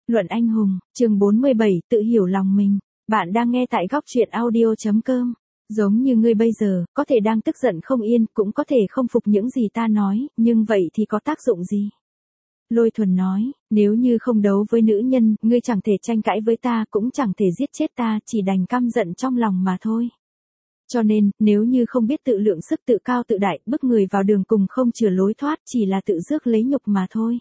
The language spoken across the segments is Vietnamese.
Luận anh hùng, chương 47, tự hiểu lòng mình. Bạn đang nghe tại góc truyện audio.com. Giống như ngươi bây giờ, có thể đang tức giận không yên, cũng có thể không phục những gì ta nói, nhưng vậy thì có tác dụng gì? Lôi Thuần nói, nếu như không đấu với nữ nhân, ngươi chẳng thể tranh cãi với ta, cũng chẳng thể giết chết ta, chỉ đành căm giận trong lòng mà thôi. Cho nên, nếu như không biết tự lượng sức tự cao tự đại, bức người vào đường cùng không chừa lối thoát, chỉ là tự rước lấy nhục mà thôi.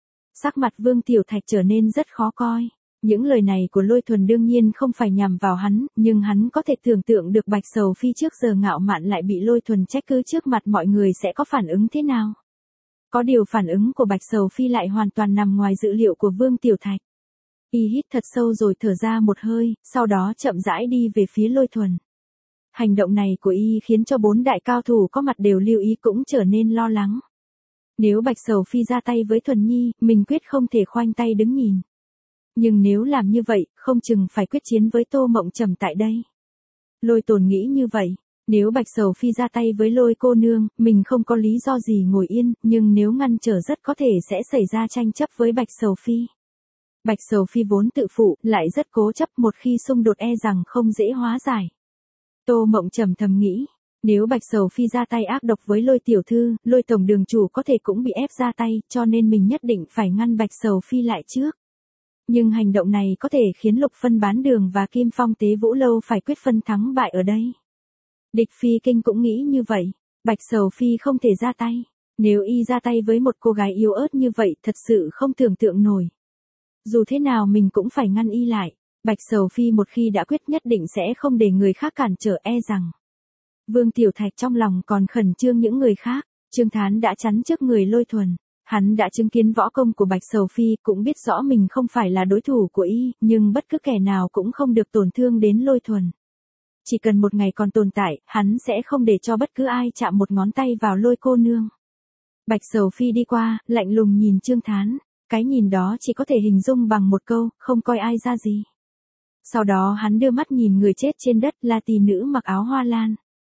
Sắc mặt Vương Tiểu Thạch trở nên rất khó coi. Những lời này của Lôi Thuần đương nhiên không phải nhằm vào hắn, nhưng hắn có thể tưởng tượng được Bạch Sầu Phi trước giờ ngạo mạn lại bị Lôi Thuần trách cứ trước mặt mọi người sẽ có phản ứng thế nào. Có điều phản ứng của Bạch Sầu Phi lại hoàn toàn nằm ngoài dự liệu của Vương Tiểu Thạch. Y hít thật sâu rồi thở ra một hơi, sau đó chậm rãi đi về phía Lôi Thuần. Hành động này của Y khiến cho 4 đại cao thủ có mặt đều lưu ý cũng trở nên lo lắng. Nếu Bạch Sầu Phi ra tay với Thuần Nhi, mình quyết không thể khoanh tay đứng nhìn. Nhưng nếu làm như vậy, không chừng phải quyết chiến với Tô Mộng Trầm tại đây. Lôi Tồn nghĩ như vậy, nếu Bạch Sầu Phi ra tay với Lôi cô nương, mình không có lý do gì ngồi yên, nhưng nếu ngăn trở rất có thể sẽ xảy ra tranh chấp với Bạch Sầu Phi. Bạch Sầu Phi vốn tự phụ, lại rất cố chấp, một khi xung đột e rằng không dễ hóa giải. Tô Mộng Trầm thầm nghĩ, nếu Bạch Sầu Phi ra tay ác độc với Lôi tiểu thư, Lôi tổng đường chủ có thể cũng bị ép ra tay, cho nên mình nhất định phải ngăn Bạch Sầu Phi lại trước. Nhưng hành động này có thể khiến Lục Phân Bán Đường và Kim Phong Tế Vũ Lâu phải quyết phân thắng bại ở đây. Địch Phi Kinh cũng nghĩ như vậy, Bạch Sầu Phi không thể ra tay. Nếu Y ra tay với một cô gái yếu ớt như vậy thật sự không tưởng tượng nổi. Dù thế nào mình cũng phải ngăn Y lại. Bạch Sầu Phi một khi đã quyết nhất định sẽ không để người khác cản trở e rằng. Vương Tiểu Thạch trong lòng còn khẩn trương những người khác, Trương Thán đã chắn trước người Lôi Thuần. Hắn đã chứng kiến võ công của Bạch Sầu Phi, cũng biết rõ mình không phải là đối thủ của Y, nhưng bất cứ kẻ nào cũng không được tổn thương đến Lôi Thuần. Chỉ cần một ngày còn tồn tại, hắn sẽ không để cho bất cứ ai chạm một ngón tay vào Lôi cô nương. Bạch Sầu Phi đi qua, lạnh lùng nhìn Trương Thán, cái nhìn đó chỉ có thể hình dung bằng một câu, không coi ai ra gì. Sau đó hắn đưa mắt nhìn người chết trên đất là tỷ nữ mặc áo hoa lan.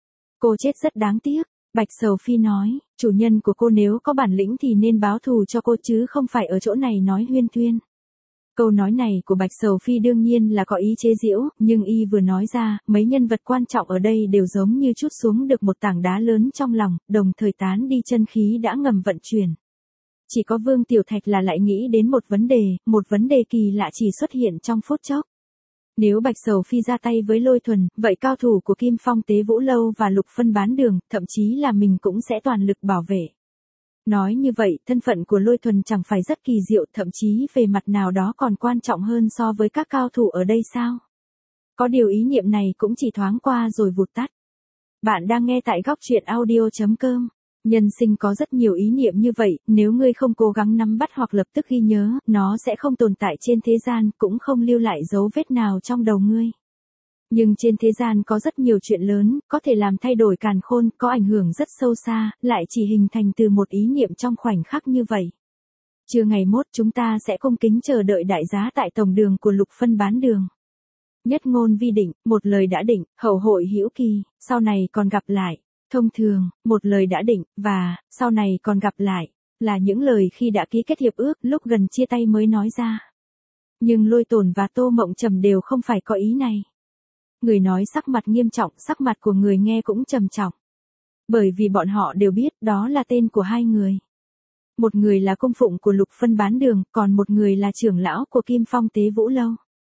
Cô chết rất đáng tiếc, Bạch Sầu Phi nói, chủ nhân của cô nếu có bản lĩnh thì nên báo thù cho cô chứ không phải ở chỗ này nói huyên thuyên. Câu nói này của Bạch Sầu Phi đương nhiên là có ý chế giễu, nhưng Y vừa nói ra, mấy nhân vật quan trọng ở đây đều giống như trút xuống được một tảng đá lớn trong lòng, đồng thời tán đi chân khí đã ngầm vận chuyển. Chỉ có Vương Tiểu Thạch là lại nghĩ đến một vấn đề kỳ lạ chỉ xuất hiện trong phút chốc. Nếu Bạch Sầu Phi ra tay với Lôi Thuần, vậy cao thủ của Kim Phong Tế Vũ Lâu và Lục Phân Bán Đường, thậm chí là mình cũng sẽ toàn lực bảo vệ. Nói như vậy, thân phận của Lôi Thuần chẳng phải rất kỳ diệu, thậm chí về mặt nào đó còn quan trọng hơn so với các cao thủ ở đây sao? Có điều ý niệm này cũng chỉ thoáng qua rồi vụt tắt. Bạn đang nghe tại góc truyện audio.com. Nhân sinh có rất nhiều ý niệm như vậy, nếu ngươi không cố gắng nắm bắt hoặc lập tức ghi nhớ, nó sẽ không tồn tại trên thế gian, cũng không lưu lại dấu vết nào trong đầu ngươi. Nhưng trên thế gian có rất nhiều chuyện lớn, có thể làm thay đổi càn khôn, có ảnh hưởng rất sâu xa, lại chỉ hình thành từ một ý niệm trong khoảnh khắc như vậy. Trưa ngày mốt chúng ta sẽ cung kính chờ đợi đại giá tại tổng đường của Lục Phân Bán Đường. Nhất ngôn vi định, một lời đã định, hậu hội hữu kỳ, sau này còn gặp lại. Thông thường, một lời đã định, và, sau này còn gặp lại, là những lời khi đã ký kết hiệp ước, lúc gần chia tay mới nói ra. Nhưng Lôi Tồn và Tô Mộng Trầm đều không phải có ý này. Người nói sắc mặt nghiêm trọng, sắc mặt của người nghe cũng trầm trọng. Bởi vì bọn họ đều biết đó là tên của hai người. Một người là cung phụng của Lục Phân Bán Đường, còn một người là trưởng lão của Kim Phong Tế Vũ Lâu.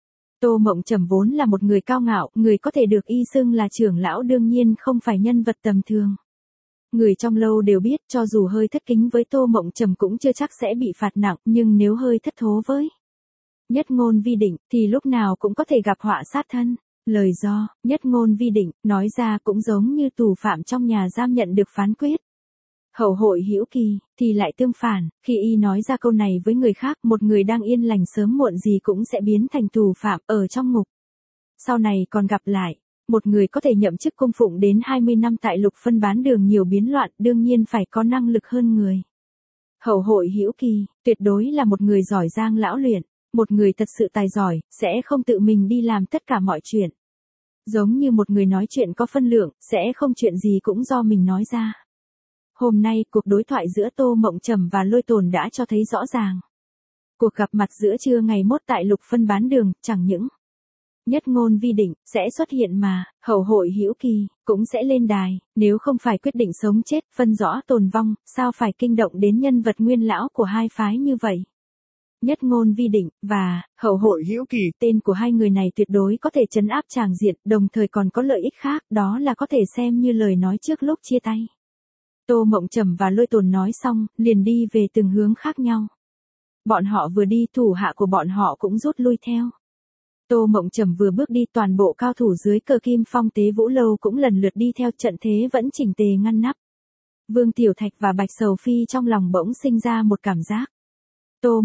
Tô Mộng Trầm vốn là một người cao ngạo, người có thể được Y xưng là trưởng lão đương nhiên không phải nhân vật tầm thường. Người trong lâu đều biết cho dù hơi thất kính với Tô Mộng Trầm cũng chưa chắc sẽ bị phạt nặng, nhưng nếu hơi thất thố với nhất ngôn vi định thì lúc nào cũng có thể gặp họa sát thân. Lời do nhất ngôn vi định nói ra cũng giống như tù phạm trong nhà giam nhận được phán quyết. Hậu hội hữu kỳ thì lại tương phản, khi Y nói ra câu này với người khác, một người đang yên lành sớm muộn gì cũng sẽ biến thành tù phạm ở trong ngục. Sau này còn gặp lại, một người có thể nhậm chức cung phụng đến 20 năm tại Lục Phân Bán Đường nhiều biến loạn, đương nhiên phải có năng lực hơn người. Hậu hội hữu kỳ, tuyệt đối là một người giỏi giang lão luyện, một người thật sự tài giỏi, sẽ không tự mình đi làm tất cả mọi chuyện. Giống như một người nói chuyện có phân lượng, sẽ không chuyện gì cũng do mình nói ra. Hôm nay, cuộc đối thoại giữa Tô Mộng Trầm và Lôi Tồn đã cho thấy rõ ràng. Cuộc gặp mặt giữa trưa ngày mốt tại Lục phân bán đường, chẳng những nhất ngôn vi định, sẽ xuất hiện mà, hậu hội hữu kỳ, cũng sẽ lên đài, nếu không phải quyết định sống chết, phân rõ tồn vong, sao phải kinh động đến nhân vật nguyên lão của hai phái như vậy. Nhất ngôn vi định, và, hậu hội hữu kỳ, tên của hai người này tuyệt đối có thể trấn áp tràng diện, đồng thời còn có lợi ích khác, đó là có thể xem như lời nói trước lúc chia tay. Tô Mộng Trầm và Lôi Tồn nói xong, liền đi về từng hướng khác nhau. Bọn họ vừa đi, thủ hạ của bọn họ cũng rút lui theo. Tô Mộng Trầm vừa bước đi, toàn bộ cao thủ dưới cờ Kim Phong Tế Vũ Lâu cũng lần lượt đi theo, trận thế vẫn chỉnh tề ngăn nắp. Vương Tiểu Thạch và Bạch Sầu Phi trong lòng bỗng sinh ra một cảm giác. Tô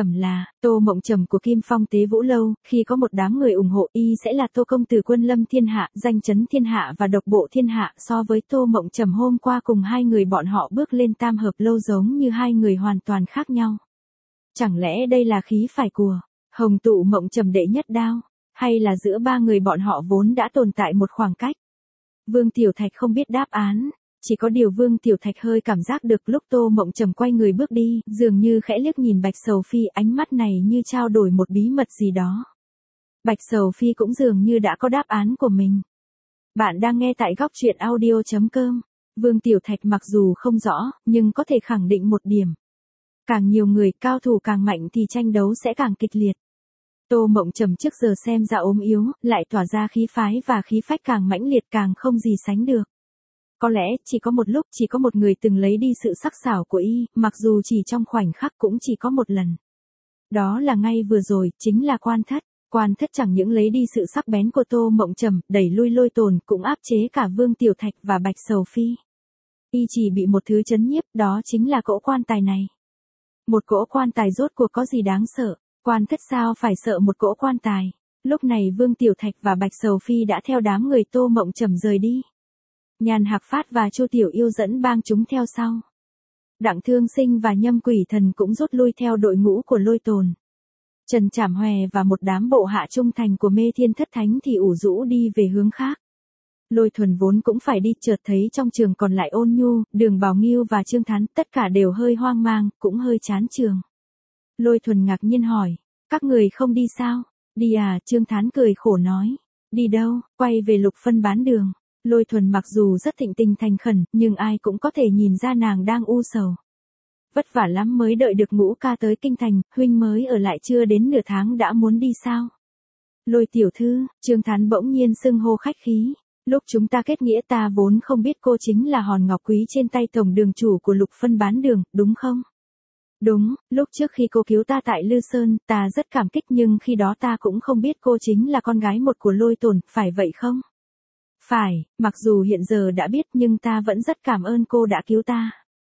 Mộng Trầm của Kim Phong Tế Vũ Lâu, khi có một đám người ủng hộ y sẽ là Tô công tử quân lâm thiên hạ, danh chấn thiên hạ và độc bộ thiên hạ, so với Tô Mộng Trầm hôm qua cùng hai người bọn họ bước lên tam hợp lâu giống như hai người hoàn toàn khác nhau. Chẳng lẽ đây là khí phải của Hồng Tụ Mộng Trầm đệ nhất đao, hay là giữa ba người bọn họ vốn đã tồn tại một khoảng cách? Vương Tiểu Thạch không biết đáp án, chỉ có điều Vương Tiểu Thạch hơi cảm giác được lúc Tô Mộng Trầm quay người bước đi, dường như khẽ liếc nhìn Bạch Sầu Phi, ánh mắt này như trao đổi một bí mật gì đó. Bạch Sầu Phi cũng dường như đã có đáp án của mình. Bạn đang nghe tại góc truyện audio.com. Vương Tiểu Thạch mặc dù không rõ, nhưng có thể khẳng định một điểm. Càng nhiều người, cao thủ càng mạnh thì tranh đấu sẽ càng kịch liệt. Tô Mộng Trầm trước giờ xem ra ốm yếu, lại tỏa ra khí phái và khí phách càng mãnh liệt, càng không gì sánh được. Có lẽ, chỉ có một lúc, chỉ có một người từng lấy đi sự sắc sảo của y, mặc dù chỉ trong khoảnh khắc cũng chỉ có một lần. Đó là ngay vừa rồi, chính là Quan Thất. Quan Thất chẳng những lấy đi sự sắc bén của Tô Mộng Trầm, đẩy lui Lôi Tồn, cũng áp chế cả Vương Tiểu Thạch và Bạch Sầu Phi. Y chỉ bị một thứ chấn nhiếp, đó chính là cỗ quan tài này. Một cỗ quan tài rốt cuộc có gì đáng sợ? Quan Thất sao phải sợ một cỗ quan tài? Lúc này Vương Tiểu Thạch và Bạch Sầu Phi đã theo đám người Tô Mộng Trầm rời đi. Nhàn Hạc Phát và Chu Tiểu Yêu dẫn bang chúng theo sau. Đặng Thương Sinh và Nhâm Quỷ Thần cũng rút lui theo đội ngũ của Lôi Tồn. Trần Trảm Hòe và một đám bộ hạ trung thành của Mê Thiên Thất Thánh thì ủ rũ đi về hướng khác. Lôi Thuần vốn cũng phải đi, chợt thấy trong trường còn lại Ôn Nhu, Đường Bảo Nghiêu và Trương Thán, tất cả đều hơi hoang mang, cũng hơi chán trường. Lôi Thuần ngạc nhiên hỏi, các người không đi sao? Đi à? Trương Thán cười khổ nói. Đi đâu? Quay về Lục phân bán đường. Lôi Thuần mặc dù rất thịnh tình thành khẩn, nhưng ai cũng có thể nhìn ra nàng đang u sầu. Vất vả lắm mới đợi được Ngũ ca tới kinh thành, huynh mới ở lại chưa đến nửa tháng đã muốn đi sao? Lôi tiểu thư, Trương Thán bỗng nhiên xưng hô khách khí. Lúc chúng ta kết nghĩa ta vốn không biết cô chính là hòn ngọc quý trên tay tổng đường chủ của Lục phân bán đường, đúng không? Đúng, lúc trước khi cô cứu ta tại Lư Sơn, ta rất cảm kích, nhưng khi đó ta cũng không biết cô chính là con gái một của Lôi Tồn, phải vậy không? Phải, mặc dù hiện giờ đã biết nhưng ta vẫn rất cảm ơn cô đã cứu ta.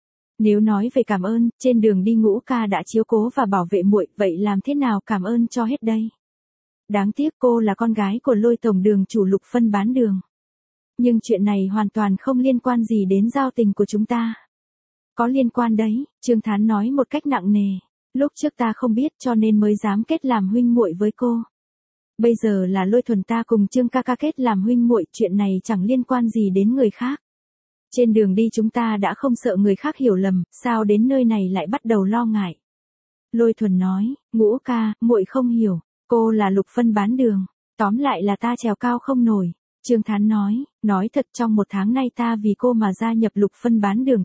Nếu nói về cảm ơn, trên đường đi Ngũ ca đã chiếu cố và bảo vệ muội, vậy làm thế nào cảm ơn cho hết đây? Đáng tiếc cô là con gái của Lôi tổng đường chủ Lục phân bán đường. Nhưng chuyện này hoàn toàn không liên quan gì đến giao tình của chúng ta. Có liên quan đấy, Trương Thán nói một cách nặng nề. Lúc trước ta không biết cho nên mới dám kết làm huynh muội với cô. Bây giờ là Lôi Thuần ta cùng Trương ca ca kết làm huynh muội, chuyện này chẳng liên quan gì đến người khác. Trên đường đi chúng ta đã không sợ người khác hiểu lầm, sao đến nơi này lại bắt đầu lo ngại? Lôi Thuần nói, Ngũ ca, muội không hiểu, cô là Lục phân bán đường, tóm lại là ta trèo cao không nổi. Trương Thán nói thật trong một tháng nay ta vì cô mà gia nhập Lục phân bán đường,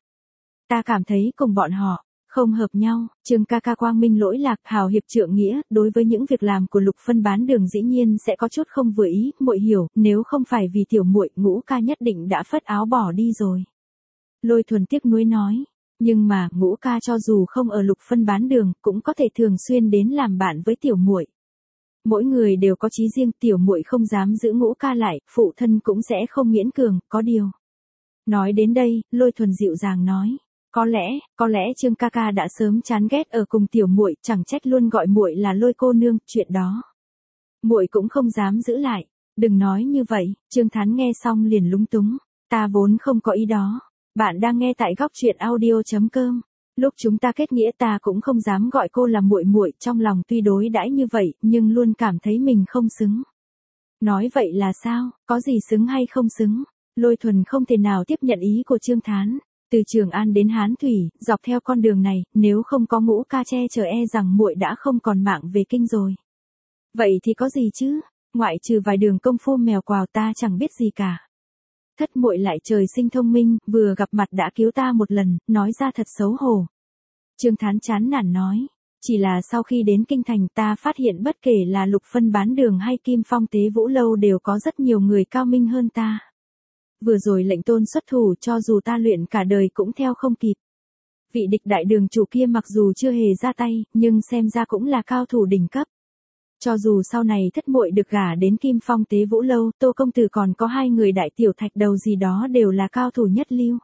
ta cảm thấy cùng bọn họ không hợp nhau. Trương ca ca quang minh lỗi lạc, hào hiệp trượng nghĩa, đối với những việc làm của Lục phân bán đường dĩ nhiên sẽ có chút không vừa ý, muội hiểu, nếu không phải vì tiểu muội, Ngũ ca nhất định đã phất áo bỏ đi rồi. Lôi Thuần tiếc nuối nói, nhưng mà Ngũ ca cho dù không ở Lục phân bán đường, cũng có thể thường xuyên đến làm bạn với tiểu muội. Mỗi người đều có chí riêng, tiểu muội không dám giữ Ngũ ca lại, phụ thân cũng sẽ không miễn cường, có điều. Nói đến đây, Lôi Thuần dịu dàng nói, có lẽ Trương ca ca đã sớm chán ghét ở cùng tiểu muội, chẳng trách luôn gọi muội là Lôi cô nương, chuyện đó muội cũng không dám giữ lại. Đừng nói như vậy. Trương Thán nghe xong liền lúng túng, ta vốn không có ý đó. Bạn đang nghe tại góc truyện audio.com. Lúc chúng ta kết nghĩa ta cũng không dám gọi cô là muội muội, trong lòng tuy đối đãi như vậy, nhưng luôn cảm thấy mình không xứng. Nói vậy là sao, có gì xứng hay không xứng? Lôi Thuần không thể nào tiếp nhận ý của Trương Thán. Từ Trường An đến Hán Thủy, dọc theo con đường này, nếu không có Ngũ ca che chở e rằng muội đã không còn mạng về kinh rồi. Vậy thì có gì chứ, ngoại trừ vài đường công phu mèo quào ta chẳng biết gì cả. Thất muội lại trời sinh thông minh, vừa gặp mặt đã cứu ta một lần, nói ra thật xấu hổ. Trương Thán chán nản nói, chỉ là sau khi đến kinh thành ta phát hiện bất kể là Lục Phân Bán Đường hay Kim Phong Tế Vũ Lâu đều có rất nhiều người cao minh hơn ta. Vừa rồi lệnh tôn xuất thủ cho dù ta luyện cả đời cũng theo không kịp. Vị địch đại đường chủ kia mặc dù chưa hề ra tay, nhưng xem ra cũng là cao thủ đỉnh cấp. Cho dù sau này thất muội được gả đến Kim Phong Tế Vũ Lâu, Tô công tử còn có 2 người đại tiểu thạch đầu gì đó đều là cao thủ nhất lưu.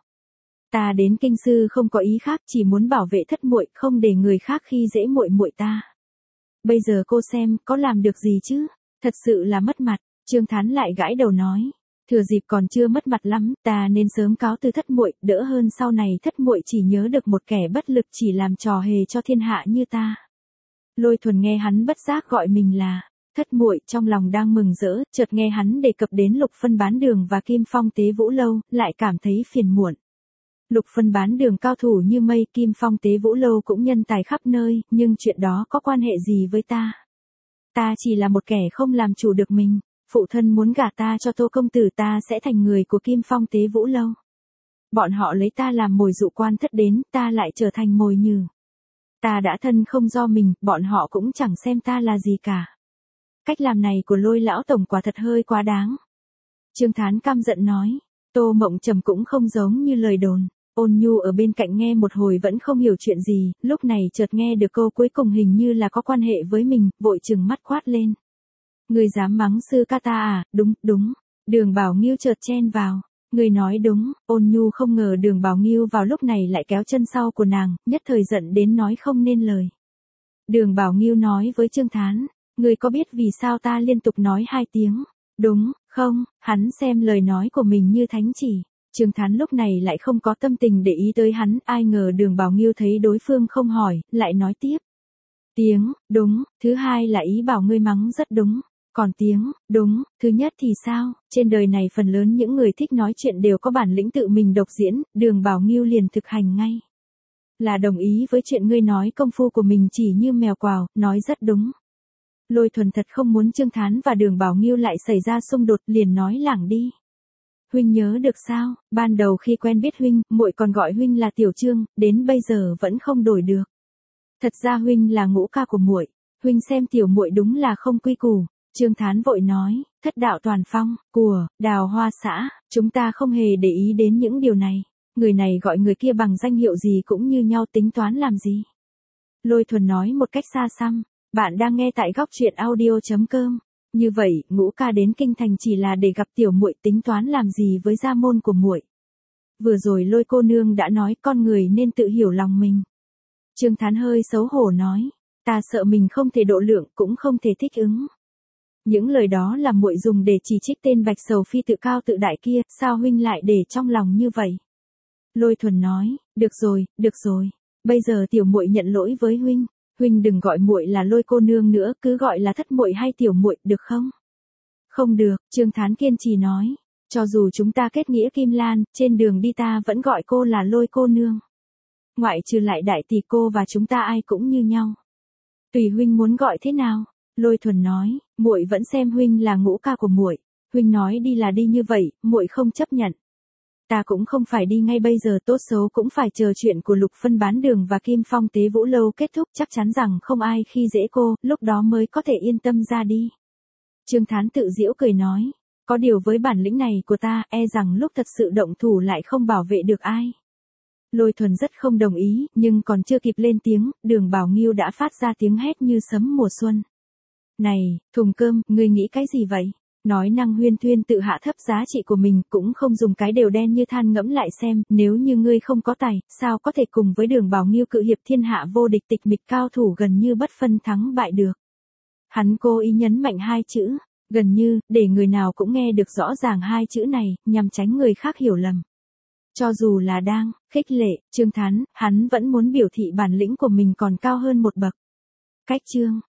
Ta đến kinh sư không có ý khác, chỉ muốn bảo vệ thất muội, không để người khác khi dễ muội muội ta. Bây giờ cô xem, có làm được gì chứ? Thật sự là mất mặt. Trương Thán lại gãi đầu nói, thừa dịp còn chưa mất mặt lắm, ta nên sớm cáo từ thất muội, đỡ hơn sau này thất muội chỉ nhớ được một kẻ bất lực chỉ làm trò hề cho thiên hạ như ta. Lôi Thuần nghe hắn bất giác gọi mình là thất muội, trong lòng đang mừng rỡ, chợt nghe hắn đề cập đến Lục Phân Bán Đường và Kim Phong Tế Vũ Lâu, lại cảm thấy phiền muộn. Lục Phân Bán Đường cao thủ như mây, Kim Phong Tế Vũ Lâu cũng nhân tài khắp nơi, nhưng chuyện đó có quan hệ gì với ta? Ta chỉ là một kẻ không làm chủ được mình, phụ thân muốn gả ta cho Tô công tử, ta sẽ thành người của Kim Phong Tế Vũ Lâu. Bọn họ lấy ta làm mồi dụ quan thất đến, ta lại trở thành mồi nhử. Ta đã thân không do mình, bọn họ cũng chẳng xem ta là gì cả. Cách làm này của Lôi lão tổng quả thật hơi quá đáng. Trương Thán căm giận nói, Tô Mộng Trầm cũng không giống như lời đồn. Ôn Nhu ở bên cạnh nghe một hồi vẫn không hiểu chuyện gì, lúc này chợt nghe được câu cuối cùng hình như là có quan hệ với mình, vội trừng mắt quát lên. Người dám mắng sư ca ta à? Đúng, đúng. Đường Bảo Nghiêu chợt chen vào. Người nói đúng. Ôn Nhu không ngờ Đường Bảo Nghiêu vào lúc này lại kéo chân sau của nàng, nhất thời giận đến nói không nên lời. Đường Bảo Nghiêu nói với Trương Thán, người có biết vì sao ta liên tục nói 2 tiếng? Đúng, không? Hắn xem lời nói của mình như thánh chỉ. Trương Thán lúc này lại không có tâm tình để ý tới hắn, ai ngờ Đường Bảo Nghiêu thấy đối phương không hỏi, lại nói tiếp. Tiếng, đúng, thứ hai là ý bảo ngươi mắng rất đúng. Còn tiếng, đúng, thứ nhất thì sao? Trên đời này phần lớn những người thích nói chuyện đều có bản lĩnh tự mình độc diễn, Đường Bảo Nghiêu liền thực hành ngay. Là đồng ý với chuyện ngươi nói, công phu của mình chỉ như mèo quào, nói rất đúng. Lôi Thuần thật không muốn Trương Thán và Đường Bảo Nghiêu lại xảy ra xung đột, liền nói lảng đi. Huynh nhớ được sao, ban đầu khi quen biết huynh, muội còn gọi huynh là Tiểu Trương, đến bây giờ vẫn không đổi được. Thật ra huynh là Ngũ ca của muội, huynh xem tiểu muội đúng là không quy củ. Trương Thán vội nói, thất đạo toàn phong, của, Đào Hoa xã, chúng ta không hề để ý đến những điều này. Người này gọi người kia bằng danh hiệu gì cũng như nhau, tính toán làm gì. Lôi Thuần nói một cách xa xăm, bạn đang nghe tại góc truyện audio.com. Như vậy, Ngũ ca đến kinh thành chỉ là để gặp tiểu muội, tính toán làm gì với gia môn của muội. Vừa rồi Lôi cô nương đã nói con người nên tự hiểu lòng mình. Trương Thán hơi xấu hổ nói, ta sợ mình không thể độ lượng cũng không thể thích ứng. Những lời đó là muội dùng để chỉ trích tên Bạch Sầu Phi tự cao tự đại kia, sao huynh lại để trong lòng như vậy? Lôi Thuần nói, được rồi, bây giờ tiểu muội nhận lỗi với huynh, huynh đừng gọi muội là Lôi cô nương nữa, cứ gọi là thất muội hay tiểu muội, được không? Không được, Trương Thán kiên trì nói, cho dù chúng ta kết nghĩa Kim Lan, trên đường đi ta vẫn gọi cô là Lôi cô nương. Ngoại trừ lại đại tỷ, cô và chúng ta ai cũng như nhau. Tùy huynh muốn gọi thế nào. Lôi Thuần nói, muội vẫn xem huynh là Ngũ ca của muội, huynh nói đi là đi như vậy, muội không chấp nhận. Ta cũng không phải đi ngay bây giờ, tốt xấu cũng phải chờ chuyện của Lục Phân Bán Đường và Kim Phong Tế Vũ Lâu kết thúc, chắc chắn rằng không ai khi dễ cô, lúc đó mới có thể yên tâm ra đi. Trương Thán tự giễu cười nói, có điều với bản lĩnh này của ta, e rằng lúc thật sự động thủ lại không bảo vệ được ai. Lôi Thuần rất không đồng ý, nhưng còn chưa kịp lên tiếng, Đường Bảo Nghiêu đã phát ra tiếng hét như sấm mùa xuân. Này, thùng cơm, ngươi nghĩ cái gì vậy? Nói năng huyên thuyên tự hạ thấp giá trị của mình, cũng không dùng cái đều đen như than, ngẫm lại xem, nếu như ngươi không có tài, sao có thể cùng với Đường Bảo Nghiêu cự hiệp thiên hạ vô địch tịch mịch cao thủ gần như bất phân thắng bại được. Hắn cố ý nhấn mạnh 2 chữ, gần như, để người nào cũng nghe được rõ ràng 2 chữ này, nhằm tránh người khác hiểu lầm. Cho dù là đang khích lệ Trương Thán, hắn vẫn muốn biểu thị bản lĩnh của mình còn cao hơn một bậc. Cách chương